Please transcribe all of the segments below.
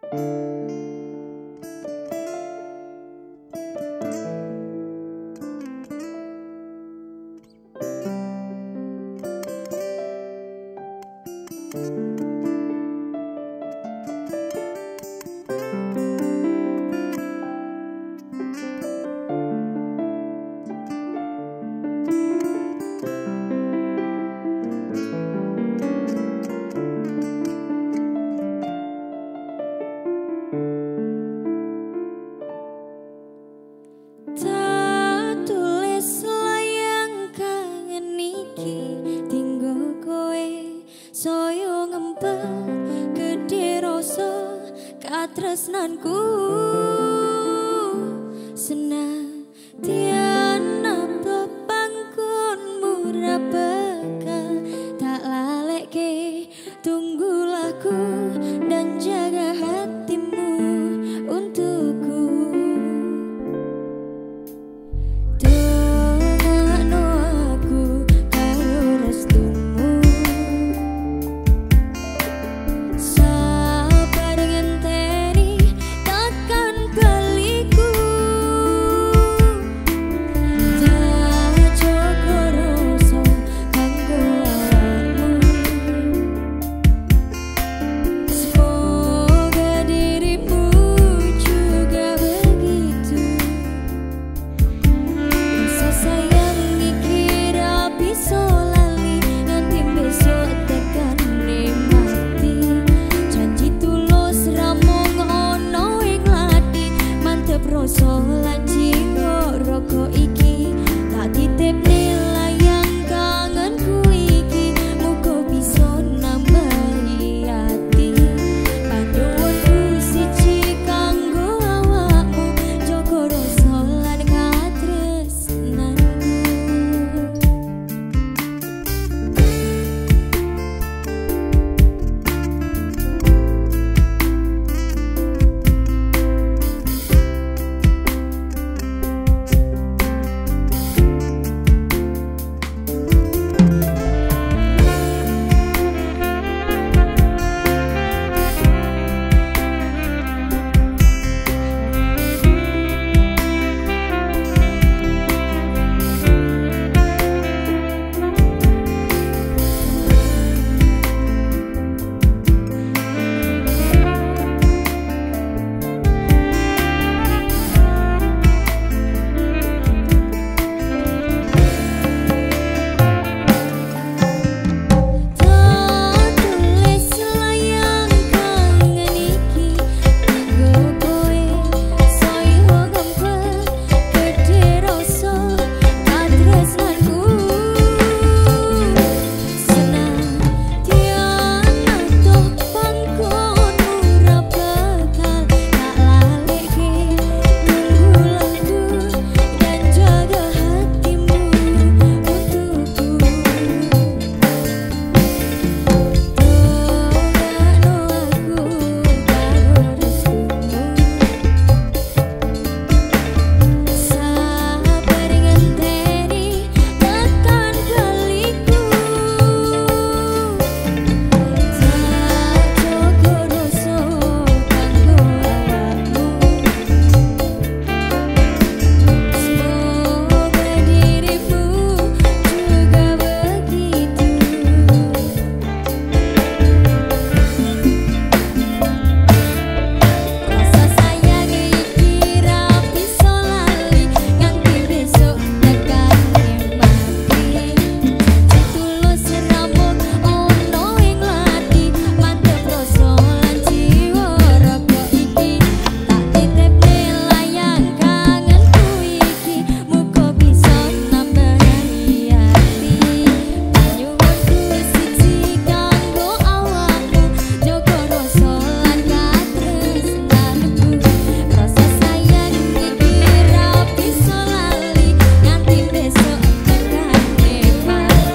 Tresnanku senadyan apa panggonmu ra bakal tak lalekke. Tunggulah ku dan jaga hatimu untukku. Dongakno aku karo restumu, sabar ngenteni takkan baliku. Tak joko rasa kanggo awakmu. Semoga dirimu juga begitu. Rasa sayang iki ra bisa lali nganti besok tekan mati. Janji tulus ra mung ono ing lati, mantep rasa lan jiwa raga iki. Tak titipne layang kangenku iki, muga bisa nambahi ati. Panduanku siji kanggo awakmu, jaga rasa lan katresnanku.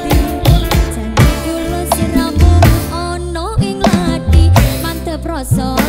So